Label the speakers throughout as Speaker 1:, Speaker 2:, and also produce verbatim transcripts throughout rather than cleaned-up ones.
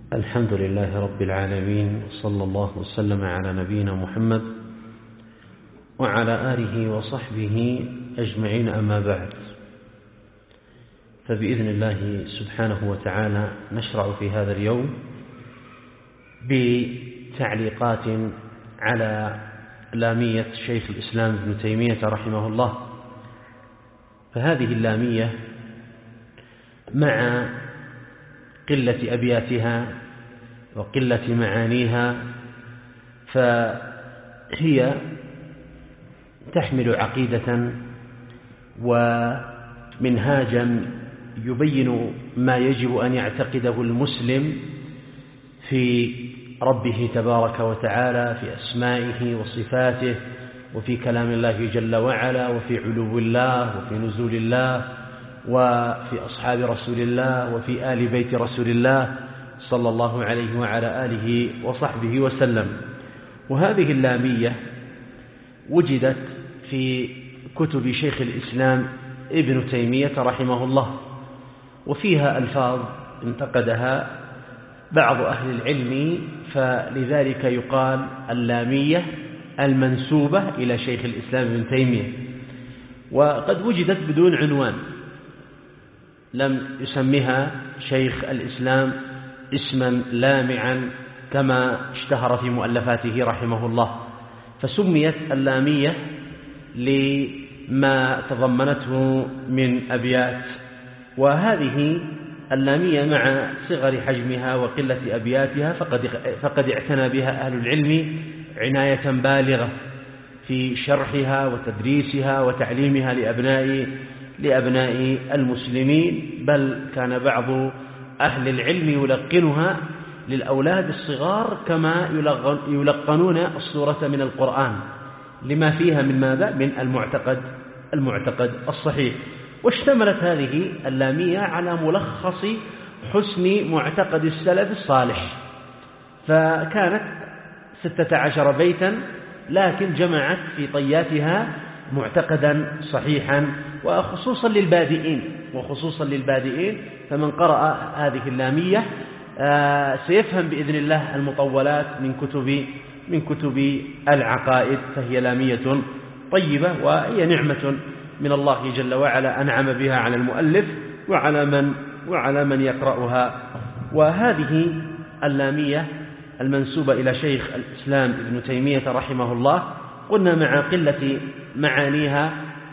Speaker 1: الحمد لله رب العالمين، صلى الله وسلم على نبينا محمد وعلى آله وصحبه أجمعين، أما بعد. فبإذن الله سبحانه وتعالى نشرع في هذا اليوم بتعليقات على لامية شيخ الإسلام ابن تيمية رحمه الله. فهذه اللامية مع قلة أبياتها وقلة معانيها فهي تحمل عقيدة ومنهاجا يبين ما يجب أن يعتقده المسلم في ربه تبارك وتعالى، في أسمائه وصفاته، وفي كلام الله جل وعلا، وفي علو الله، وفي نزول الله، وفي أصحاب رسول الله، وفي آل بيت رسول الله صلى الله عليه وعلى آله وصحبه وسلم. وهذه اللامية وجدت في كتب شيخ الإسلام ابن تيمية رحمه الله، وفيها ألفاظ انتقدها بعض أهل العلم، فلذلك يقال اللامية المنسوبة إلى شيخ الإسلام ابن تيمية. وقد وجدت بدون عنوان، لم يسمها شيخ الإسلام اسما لامعا كما اشتهر في مؤلفاته رحمه الله، فسميت اللامية لما تضمنته من أبيات. وهذه اللامية مع صغر حجمها وقلة أبياتها فقد, فقد اعتنى بها أهل العلم عناية بالغة في شرحها وتدريسها وتعليمها لأبناء لأبناء المسلمين، بل كان بعض أهل العلم يلقنها للأولاد الصغار كما يلقنون السورة من القرآن، لما فيها من ماذا؟ من المعتقد المعتقد الصحيح. واشتملت هذه اللامية على ملخص حسن معتقد السلف الصالح، فكانت ستة عشر بيتا، لكن جمعت في طياتها معتقدا صحيحا، وخصوصا للبادئين وخصوصا للبادئين فمن قرأ هذه اللامية سيفهم بإذن الله المطولات من كتب من كتب العقائد. فهي لامية طيبة، وهي نعمة من الله جل وعلا أنعم بها على المؤلف وعلى من وعلى من يقرأها. وهذه اللامية المنسوبة إلى شيخ الإسلام ابن تيمية رحمه الله قلنا مع قلة معانيها،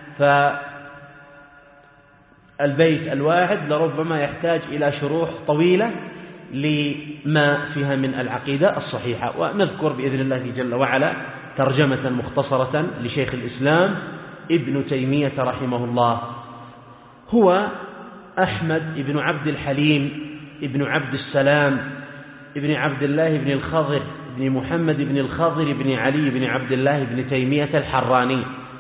Speaker 1: فالبيت الواحد لربما يحتاج إلى شروح طويلة لما فيها من العقيدة الصحيحة. ونذكر بإذن الله جل وعلا ترجمة مختصرة لشيخ الإسلام ابن تيمية رحمه الله. هو أحمد ابن عبد الحليم ابن عبد السلام ابن عبد الله ابن الخضر ابن محمد ابن الخضر ابن علي ابن عبد الله ابن تيمية الحراني،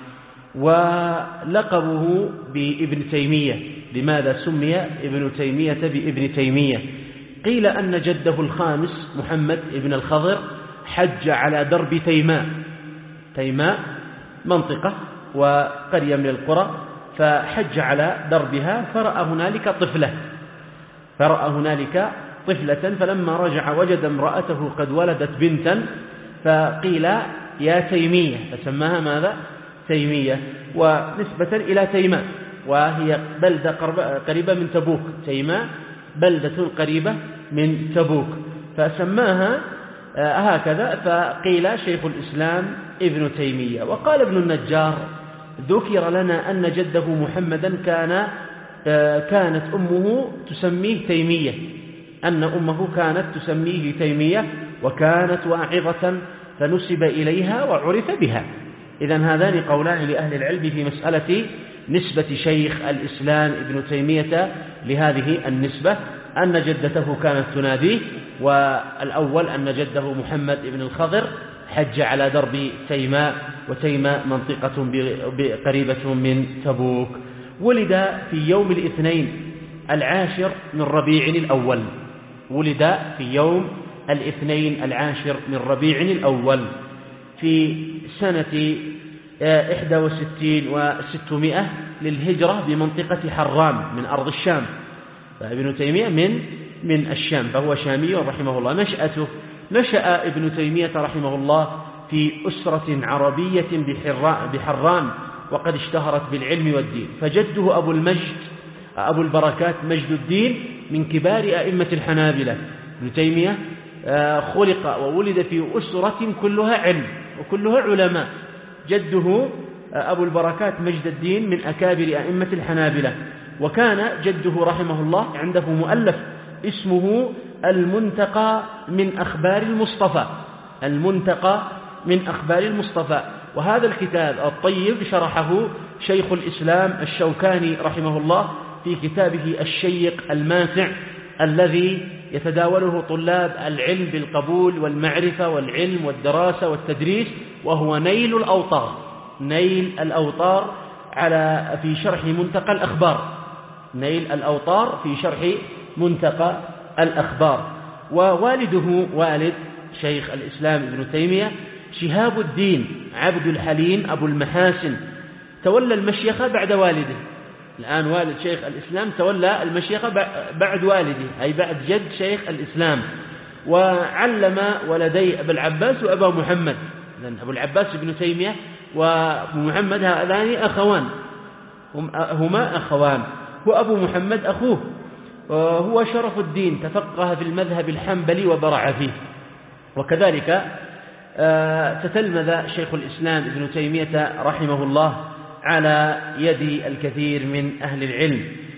Speaker 1: ولقبه بابن تيمية. لماذا سمي ابن تيمية بابن تيمية؟ قيل أن جده الخامس محمد ابن الخضر حج على درب تيماء. تيماء منطقة وقرية من القرى، فحج على دربها فرأى هنالك طفلة فرأى هنالك طفلة فلما رجع وجد امرأته قد ولدت بنتا، فقيل يا تيمية، فسماها ماذا؟ تيمية، ونسبة إلى تيماء، وهي بلدة قريبة من تبوك. تيماء بلدة قريبة من تبوك، فسماها هكذا، فقيل شيخ الإسلام ابن تيمية. وقال ابن النجار: ذكر لنا أن جده محمدا كان كانت أمه تسميه تيمية، أن أمه كانت تسميه تيمية، وكانت واعظة فنسب إليها وعرف بها. إذن هذان قولان لأهل العلم في مسألة نسبة شيخ الإسلام ابن تيمية لهذه النسبة، أن جدته كانت تناديه، والأول أن جده محمد ابن الخضر حج على درب تيماء، وتيماء منطقة قريبة من تبوك. ولد في يوم الاثنين العاشر من ربيع الأول ولد في يوم الاثنين العاشر من ربيع الأول في سنة إحدى وستين وستمائة للهجرة بمنطقة حران من أرض الشام. فابن تيمية من من الشام، فهو شامي رحمه الله. نشأته نشأ ابن تيمية رحمه الله في أسرة عربية بحران، وقد اشتهرت بالعلم والدين، فجده أبو المجد أبو البركات مجد الدين من كبار أئمة الحنابلة. ابن تيمية خلق وولد في أسرة كلها علم وكلها علماء. جده أبو البركات مجد الدين من أكابر أئمة الحنابلة، وكان جده رحمه الله عنده مؤلف اسمه المنتقى من أخبار المصطفى المنتقى من أخبار المصطفى وهذا الكتاب الطيب شرحه شيخ الإسلام الشوكاني رحمه الله في كتابه الشيق الماتع الذي يتداوله طلاب العلم بالقبول والمعرفة والعلم والدراسة والتدريس، وهو نيل الأوطار نيل الأوطار على في شرح منتقى الأخبار نيل الأوطار في شرح منتقى الأخبار. ووالده والد شيخ الإسلام ابن تيمية شهاب الدين عبد الحليم أبو المحاسن، تولى المشيخة بعد والده. الآن والد شيخ الإسلام تولى المشيخة بعد والده، أي بعد جد شيخ الإسلام. وعلم ولدي أبو العباس وأبا محمد، لأن أبو العباس ابن تيمية وأبو محمد هذان أخوان هما أخوان وأبو محمد أخوه، وهو شرف الدين تفقه في المذهب الحنبلي وبرع فيه. وكذلك تتلمذ شيخ الإسلام ابن تيمية رحمه الله على يد الكثير من أهل العلم.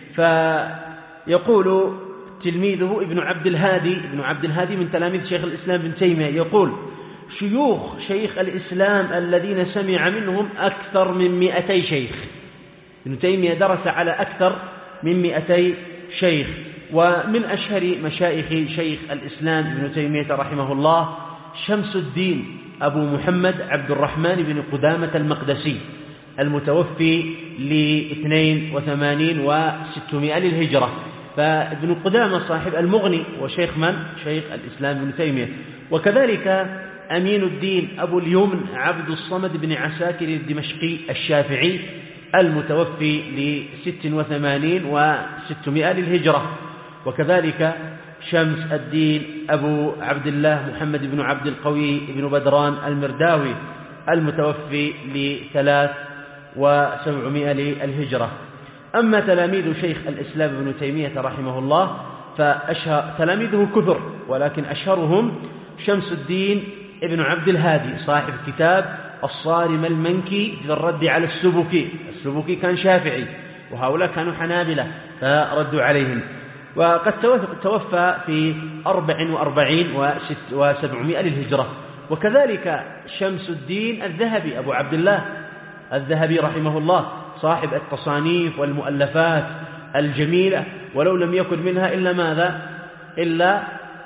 Speaker 1: فيقول تلميذه ابن عبد الهادي ابن عبد الهادي من تلاميذ شيخ الإسلام ابن تيمية يقول: شيوخ شيخ الإسلام الذين سمع منهم أكثر من مئتي شيخ. ابن تيمية درس على أكثر من مئتي شيخ. ومن أشهر مشايخ شيخ الإسلام ابن تيمية رحمه الله شمس الدين أبو محمد عبد الرحمن بن قدامة المقدسي المتوفي لاثنين وثمانين وستمائة للهجرة. فابن قدامة صاحب المغني وشيخ من؟ شيخ الإسلام ابن تيمية. وكذلك أمين الدين أبو اليمن عبد الصمد بن عساكر الدمشقي الشافعي المتوفي لست وثمانين وستمائة للهجرة. وكذلك شمس الدين أبو عبد الله محمد بن عبد القوي بن بدران المرداوي المتوفي لثلاث وسبعمائة للهجرة. أما تلاميذ شيخ الإسلام ابن تيمية رحمه الله فأشهر تلاميذه كثر، ولكن أشهرهم شمس الدين ابن عبد الهادي صاحب كتاب الصارم المنكي في الرد على السبكي. السبكي كان شافعي وهؤلاء كانوا حنابلة فردوا عليهم. وقد توفى في أربع وأربعين وسبعمائة للهجرة. وكذلك شمس الدين الذهبي أبو عبد الله الذهبي رحمه الله صاحب التصانيف والمؤلفات الجميلة، ولو لم يكن منها إلا ماذا؟ إلا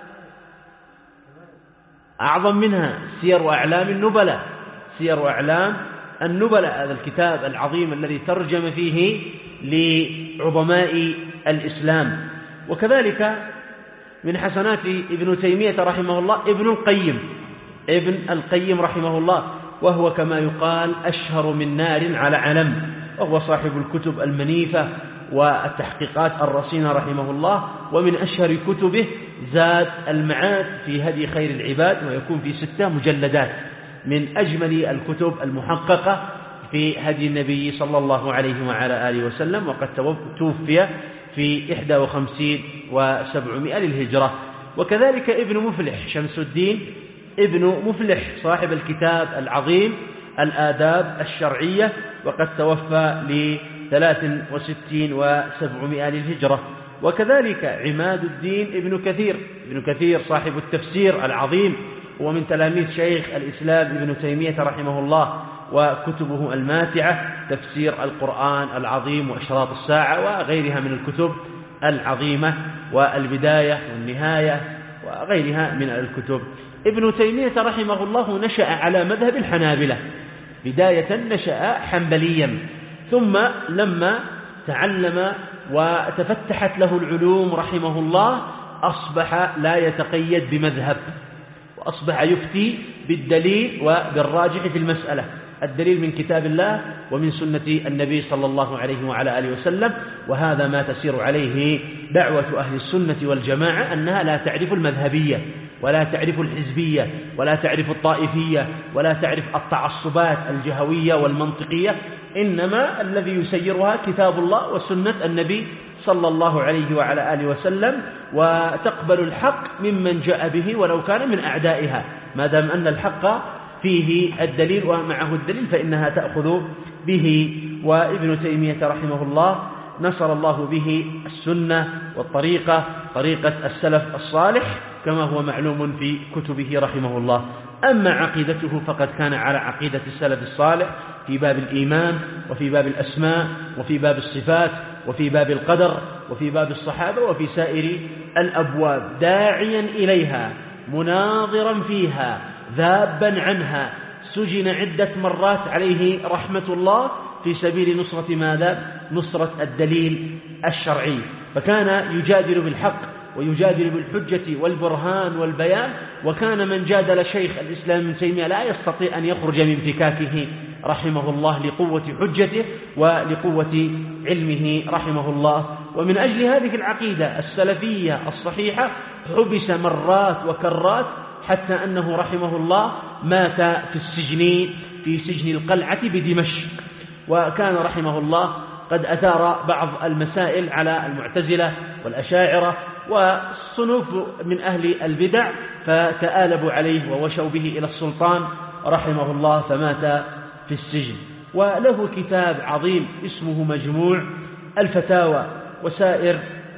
Speaker 1: أعظم منها سير وأعلام النبلاء سير وأعلام النبلاء هذا الكتاب العظيم الذي ترجم فيه لعظماء الإسلام. وكذلك من حسنات ابن تيمية رحمه الله ابن القيم ابن القيم رحمه الله، وهو كما يقال أشهر من نار على علم، وهو صاحب الكتب المنيفة والتحقيقات الرصينة رحمه الله. ومن أشهر كتبه زاد المعاد في هدي خير العباد، ويكون في ستة مجلدات، من أجمل الكتب المحققة في هدي النبي صلى الله عليه وعلى آله وسلم. وقد توفي في إحدى وخمسين وسبعمائة للهجرة. وكذلك ابن مفلح شمس الدين ابن مفلح صاحب الكتاب العظيم الآداب الشرعية، وقد توفى لثلاث وستين وسبعمائة للهجرة. وكذلك عماد الدين ابن كثير ابن كثير صاحب التفسير العظيم، ومن تلاميذ شيخ الإسلام ابن تيمية رحمه الله، وكتبه الماتعة تفسير القرآن العظيم وأشراط الساعة وغيرها من الكتب العظيمة، والبداية والنهاية وغيرها من الكتب. ابن تيمية رحمه الله نشأ على مذهب الحنابلة، بداية نشأ حنبليا، ثم لما تعلم وتفتحت له العلوم رحمه الله أصبح لا يتقيد بمذهب، وأصبح يفتي بالدليل وبالراجح في المسألة. الدليل من كتاب الله ومن سنة النبي صلى الله عليه وعلى آله وسلم. وهذا ما تسير عليه دعوة أهل السنة والجماعة، أنها لا تعرف المذهبية ولا تعرف الحزبية ولا تعرف الطائفية ولا تعرف التعصبات الجهوية والمنطقية، إنما الذي يسيرها كتاب الله وسنة النبي صلى الله عليه وعلى آله وسلم، وتقبل الحق ممن جاء به ولو كان من أعدائها، ما دام أن الحق فيه الدليل ومعه الدليل فإنها تأخذ به. وابن تيمية رحمه الله نصر الله به السنة والطريقة، طريقة السلف الصالح كما هو معلوم في كتبه رحمه الله. أما عقيدته فقد كان على عقيدة السلف الصالح في باب الإيمان وفي باب الأسماء وفي باب الصفات وفي باب القدر وفي باب الصحابة وفي سائر الأبواب، داعيا إليها مناظرا فيها ذابا عنها، سجن عدة مرات عليه رحمة الله في سبيل نصرة ماذا؟ نصرة الدليل الشرعي، فكان يجادل بالحق ويجادل بالحجة والبرهان والبيان. وكان من جادل شيخ الإسلام ابن تيمية لا يستطيع أن يخرج من فكاكه رحمه الله لقوة حجته ولقوة علمه رحمه الله. ومن أجل هذه العقيدة السلفية الصحيحة حبس مرات وكرات، حتى أنه رحمه الله مات في السجن في سجن القلعة بدمشق. وكان رحمه الله قد أثار بعض المسائل على المعتزلة والأشاعرة والصنوف من أهل البدع، فتآلبوا عليه ووشوا به إلى السلطان رحمه الله، فمات في السجن. وله كتاب عظيم اسمه مجموع الفتاوى، وسائر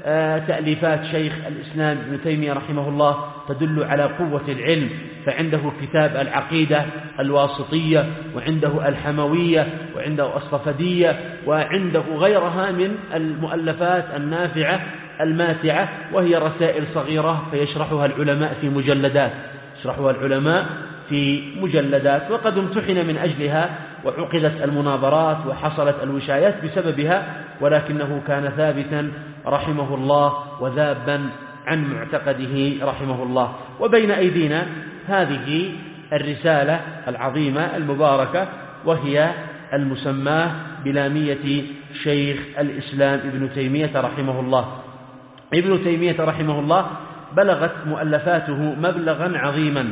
Speaker 1: تأليفات شيخ الإسلام ابن تيمية رحمه الله تدل على قوة العلم، فعنده كتاب العقيدة الواسطية، وعنده الحموية، وعنده الصفدية، وعنده غيرها من المؤلفات النافعة الماتعة، وهي رسائل صغيرة فيشرحها العلماء في مجلدات يشرحها العلماء في مجلدات وقد امتحن من أجلها وعقدت المناظرات وحصلت الوشايات بسببها، ولكنه كان ثابتا رحمه الله وذابا عن معتقده رحمه الله. وبين أيدينا هذه الرسالة العظيمة المباركة، وهي المسماة بلامية شيخ الإسلام ابن تيمية رحمه الله. ابن تيمية رحمه الله بلغت مؤلفاته مبلغا عظيما.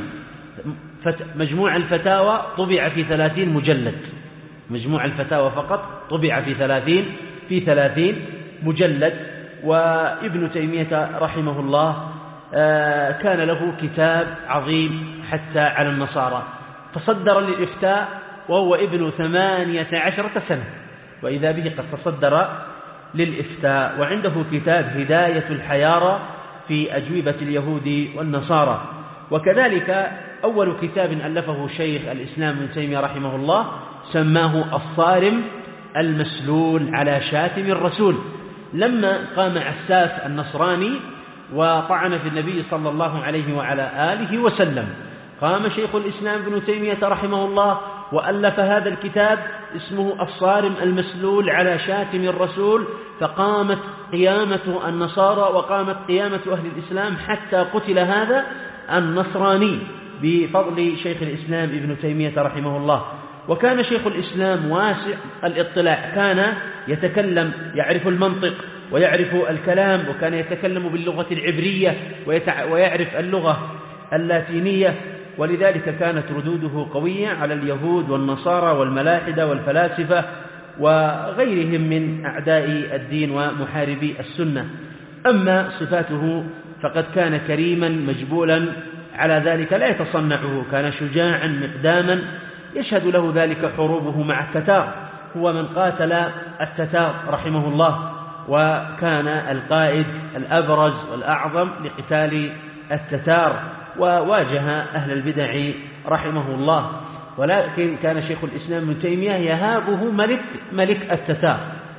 Speaker 1: مجموع الفتاوى طبع في ثلاثين مجلد، مجموع الفتاوى فقط طبع في ثلاثين في ثلاثين مجلد. وابن تيمية رحمه الله كان له كتاب عظيم حتى على النصارى، تصدر للإفتاء وهو ابن ثمانية عشرة سنة، وإذا به قد تصدر للإفتاء. وعنده كتاب هداية الحيارى في أجوبة اليهود والنصارى. وكذلك أول كتاب ألفه شيخ الإسلام ابن تيمية رحمه الله سماه الصارم المسلول على شاتم الرسول. لما قام عساس النصراني وطعن في النبي صلى الله عليه وعلى آله وسلم، قام شيخ الإسلام ابن تيمية رحمه الله وألف هذا الكتاب اسمه الصارم المسلول على شاتم الرسول، فقامت قيامة النصارى وقامت قيامة أهل الإسلام حتى قتل هذا النصراني بفضل شيخ الإسلام ابن تيمية رحمه الله. وكان شيخ الإسلام واسع الاطلاع، كان يتكلم يعرف المنطق ويعرف الكلام، وكان يتكلم باللغة العبرية ويعرف اللغة اللاتينية، ولذلك كانت ردوده قوية على اليهود والنصارى والملاحدة والفلاسفة وغيرهم من أعداء الدين ومحاربي السنة. أما صفاته فقد كان كريما مجبولا على ذلك لا يتصنعه، كان شجاعا مقداما يشهد له ذلك حروبه مع التتار، هو من قاتل التتار رحمه الله، وكان القائد الأبرز والأعظم لقتال التتار، وواجه أهل البدع رحمه الله. ولكن كان شيخ الإسلام ابن تيمية يهابه ملك ملك التتار،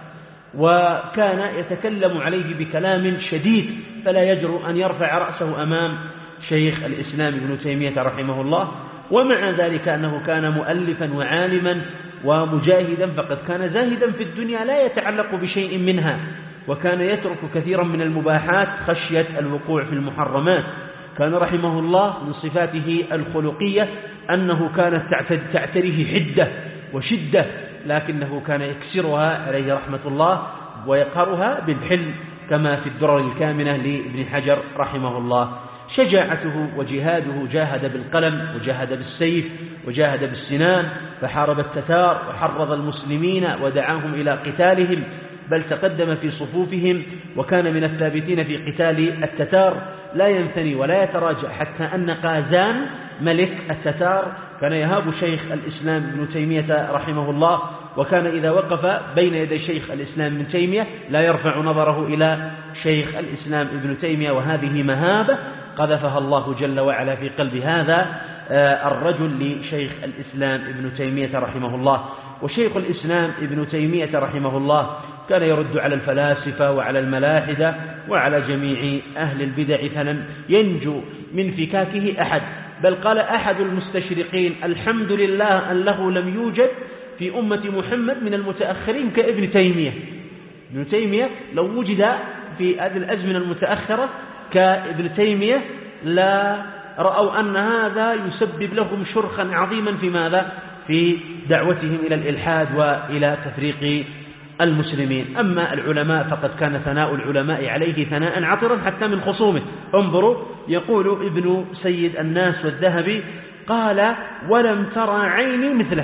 Speaker 1: وكان يتكلم عليه بكلام شديد فلا يجرؤ أن يرفع رأسه أمام شيخ الإسلام ابن تيمية رحمه الله. ومع ذلك أنه كان مؤلفا وعالما ومجاهدا، فقد كان زاهدا في الدنيا لا يتعلق بشيء منها، وكان يترك كثيرا من المباحات خشية الوقوع في المحرمات. كان رحمه الله من صفاته الخلقية أنه كانت تعتريه حدة وشدة، لكنه كان يكسرها عليه رحمة الله ويقهرها بالحلم كما في الدرر الكامنة لابن حجر رحمه الله. شجاعته وجهاده، جاهد بالقلم وجاهد بالسيف وجاهد بالسنان، فحارب التتار وحرض المسلمين ودعاهم إلى قتالهم، بل تقدم في صفوفهم وكان من الثابتين في قتال التتار، لا ينثني ولا يتراجع، حتى أن قازان ملك التتار كان يهاب شيخ الإسلام ابن تيمية رحمه الله، وكان إذا وقف بين يدي شيخ الإسلام ابن تيمية لا يرفع نظره إلى شيخ الإسلام ابن تيمية، وهذه مهابة قذفها الله جل وعلا في قلب هذا الرجل لشيخ الإسلام ابن تيمية رحمه الله. وشيخ الإسلام ابن تيمية رحمه الله كان يرد على الفلاسفة وعلى الملاحدة وعلى جميع أهل البدع، فلم ينجو من فكاكه أحد، بل قال أحد المستشرقين: الحمد لله أن له لم يوجد في أمة محمد من المتأخرين كابن تيمية. ابن تيمية لو وجد في هذه الأزمنة المتأخرة كابن تيمية لا رأوا أن هذا يسبب لهم شرخا عظيما في ماذا؟ في دعوتهم إلى الإلحاد وإلى تفريق المسلمين. أما العلماء فقد كان ثناء العلماء عليه ثناء عطرا حتى من خصومه. انظروا، يقول ابن سيد الناس والذهبي قال: ولم ترى عيني مثله،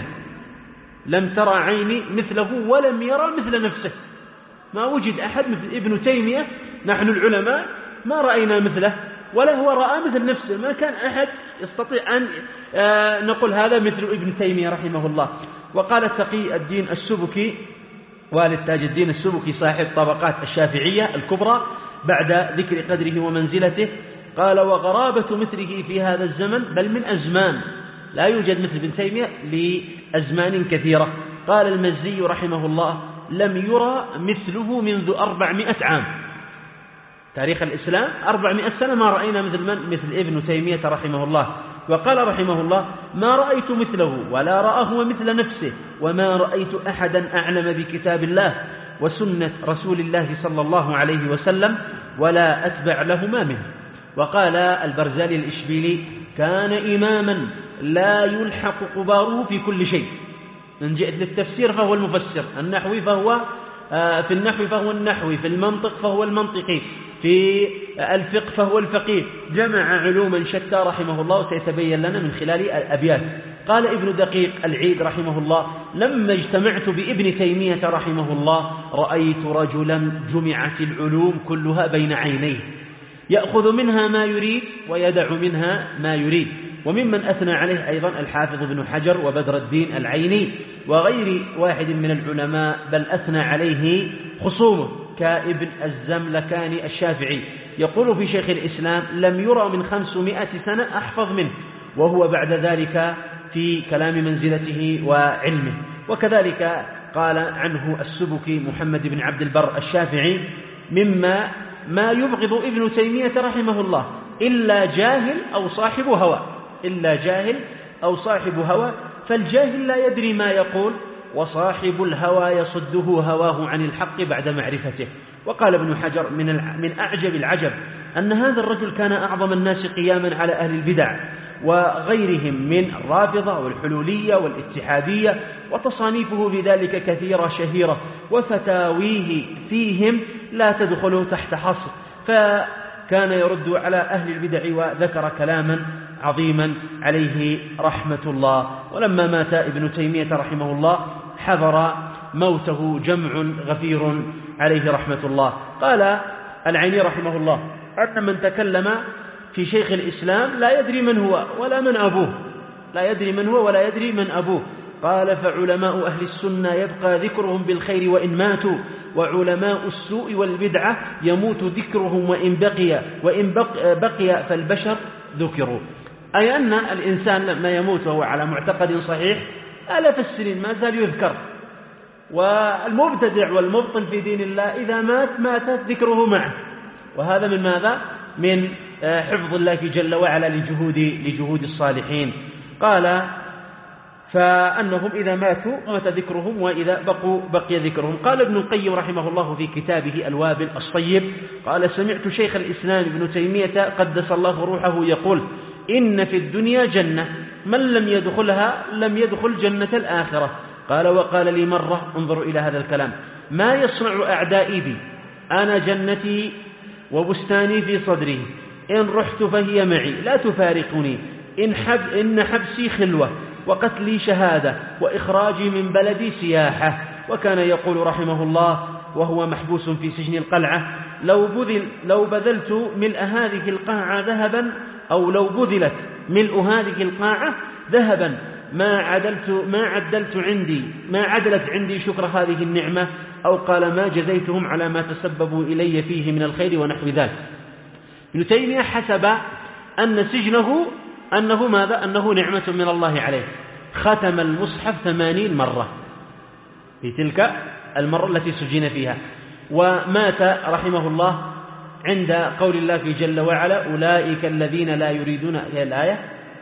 Speaker 1: لم ترى عيني مثله ولم يرى مثل نفسه. ما وجد أحد مثل ابن تيمية، نحن العلماء ما رأينا مثله ولا هو رأى مثل نفسه، ما كان أحد يستطيع أن نقول هذا مثل ابن تيمية رحمه الله. وقال تقي الدين السبكي والد تاج الدين السبكي صاحب طبقات الشافعية الكبرى بعد ذكر قدره ومنزلته، قال: وغرابة مثله في هذا الزمن، بل من أزمان، لا يوجد مثل ابن تيمية لأزمان كثيرة. قال المزي رحمه الله: لم يرى مثله منذ أربعمائة عام، تاريخ الإسلام أربعمائة سنة ما رأينا مثل من؟ مثل ابن تيمية رحمه الله. وقال رحمه الله: ما رأيت مثله ولا رآه مثل نفسه، وما رأيت أحدا أعلم بكتاب الله وسنة رسول الله صلى الله عليه وسلم ولا أتبع لهما منه. وقال البرزالي الإشبيلي: كان إماما لا يلحق قباره في كل شيء، من جئت للتفسير فهو المفسر، النحوي فهو في النحو فهو النحوي، في المنطق فهو المنطقي، في الفقه فهو الفقيه، جمع علوما شتى رحمه الله، وسيتبين لنا من خلال الأبيات. قال ابن دقيق العيد رحمه الله: لما اجتمعت بابن تيمية رحمه الله رأيت رجلا جمعت العلوم كلها بين عينيه، يأخذ منها ما يريد ويدع منها ما يريد. وممن أثنى عليه أيضا الحافظ ابن حجر وبدر الدين العيني وغير واحد من العلماء، بل أثنى عليه خصومه كابن الزملكاني الشافعي، يقول في شيخ الإسلام: لم يرى من خمسمائة سنة أحفظ منه، وهو بعد ذلك في كلام منزلته وعلمه. وكذلك قال عنه السبكي محمد بن عبد البر الشافعي: مما ما يبغض ابن تيمية رحمه الله إلا جاهل أو صاحب هوى، إلا جاهل أو صاحب هوى، فالجاهل لا يدري ما يقول، وصاحب الهوى يصده هواه عن الحق بعد معرفته. وقال ابن حجر: من من أعجب العجب أن هذا الرجل كان أعظم الناس قياما على أهل البدع وغيرهم من الرافضة والحلولية والاتحادية، وتصانيفه بذلك كثيرة شهيرة، وفتاويه فيهم لا تدخل تحت حصر، فكان يرد على أهل البدع وذكر كلاما عظيما عليه رحمة الله. ولما مات ابن تيمية رحمه الله حضر موته جمع غفير عليه رحمة الله. قال العيني رحمه الله أن من تكلم في شيخ الإسلام لا يدري من هو ولا من أبوه، لا يدري من هو ولا يدري من أبوه. قال: فعلماء أهل السنة يبقى ذكرهم بالخير وإن ماتوا، وعلماء السوء والبدعة يموت ذكرهم وإن بقي، وإن بقي فالبشر ذكروا. أي أن الإنسان لما يموت وهو على معتقد صحيح آلاف السنين ما زال يذكر، والمبتدع والمبطل في دين الله إذا مات ماتت ذكره معه. وهذا من ماذا؟ من حفظ الله جل وعلا لجهود لجهود الصالحين. قال: فأنهم إذا ماتوا مات ذكرهم وإذا بقوا بقي ذكرهم. قال ابن القيم رحمه الله في كتابه الوابل الصيب: قال: سمعت شيخ الإسلام ابن تيمية قدس الله روحه يقول: إن في الدنيا جنة، من لم يدخلها لم يدخل جنة الآخرة، قال وقال لي مرة، انظروا إلى هذا الكلام: ما يصنع أعدائي بي؟ أنا جنتي وبستاني في صدري، إن رحت فهي معي لا تفارقني، إن, حب إن حبسي خلوة وقتلي شهادة وإخراجي من بلدي سياحة. وكان يقول رحمه الله وهو محبوس في سجن القلعة: لو, بذل لو بذلت ملء هذه القاعة ذهبا، أو لو بذلت ملء هذه القاعة ذهبا ما عدلت ما عدلت عندي ما عدلت عندي شكر هذه النعمة، أو قال ما جزيتهم على ما تسببوا إلي فيه من الخير ونحو ذلك. ابن تيمية حسب أن سجنه أنه ماذا؟ أنه نعمة من الله عليه، ختم المصحف ثمانين مرة في تلك المرة التي سجن فيها. ومات رحمه الله عند قول الله في جل وعلا: أولئك الذين لا يريدون، هي الآية: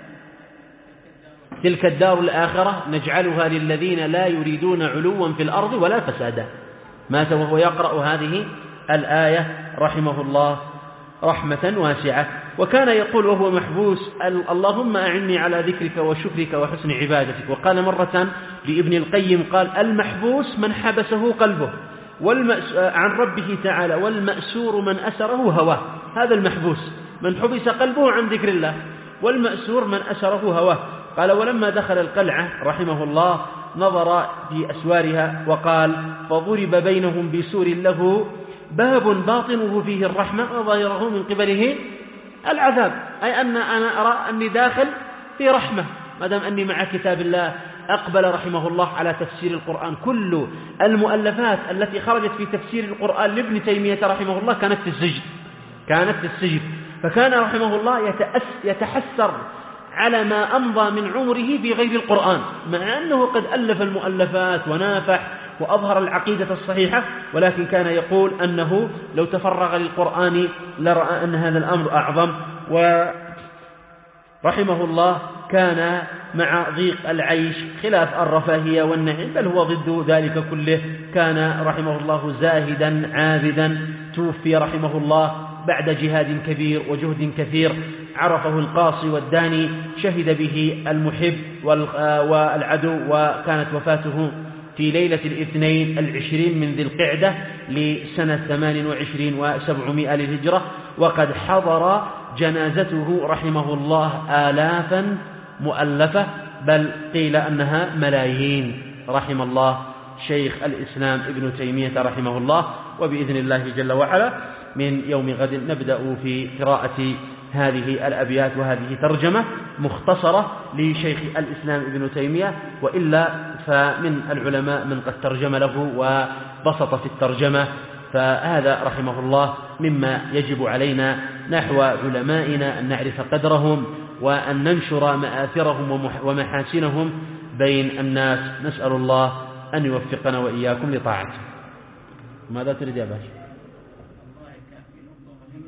Speaker 1: تلك الدار الآخرة نجعلها للذين لا يريدون علوا في الأرض ولا فسادا. مات وهو يقرأ هذه الآية رحمه الله رحمة واسعة. وكان يقول وهو محبوس: اللهم أعني على ذكرك وشكرك وحسن عبادتك. وقال مرة لابن القيم قال: المحبوس من حبسه قلبه عن ربه تعالى، والمأسور من أسره هواه. هذا المحبوس من حبس قلبه عن ذكر الله، والمأسور من أسره هواه. قال: ولما دخل القلعة رحمه الله نظر في أسوارها وقال: فضرب بينهم بسور له باب باطنه فيه الرحمة وظاهره من قبله العذاب. أي أن أنا أرى أني داخل في رحمة ما دام أني مع كتاب الله. أقبل رحمه الله على تفسير القرآن. كل المؤلفات التي خرجت في تفسير القرآن لابن تيمية رحمه الله كانت في السجن كانت في السجن فكان رحمه الله يتحسر على ما أمضى من عمره في غير القرآن، مع أنه قد ألف المؤلفات ونافح وأظهر العقيدة الصحيحة، ولكن كان يقول أنه لو تفرغ للقرآن لرأى أن هذا الأمر أعظم. ورحمه الله كان مع ضيق العيش خلاف الرفاهية والنعيم، بل هو ضد ذلك كله. كان رحمه الله زاهدا عابدا، توفي رحمه الله بعد جهاد كبير وجهد كثير عرفه القاصي والداني، شهد به المحب والعدو. وكانت وفاته في ليلة الاثنين العشرين من ذي القعدة لسنة ثمان وعشرين وسبعمائة للهجرة، وقد حضر جنازته رحمه الله آلافا مؤلفة، بل قيل أنها ملايين. رحم الله شيخ الإسلام ابن تيمية رحمه الله. وبإذن الله جل وعلا من يوم غد نبدأ في قراءة هذه الأبيات، وهذه ترجمة مختصرة لشيخ الإسلام ابن تيمية، وإلا فمن العلماء من قد ترجم له وبسط في الترجمة. فهذا رحمه الله مما يجب علينا نحو علمائنا أن نعرف قدرهم وأن ننشر مآثرهم ومحاسنهم بين الناس. نسأل الله أن يوفقنا وإياكم لطاعته. ماذا تريد يا باشا؟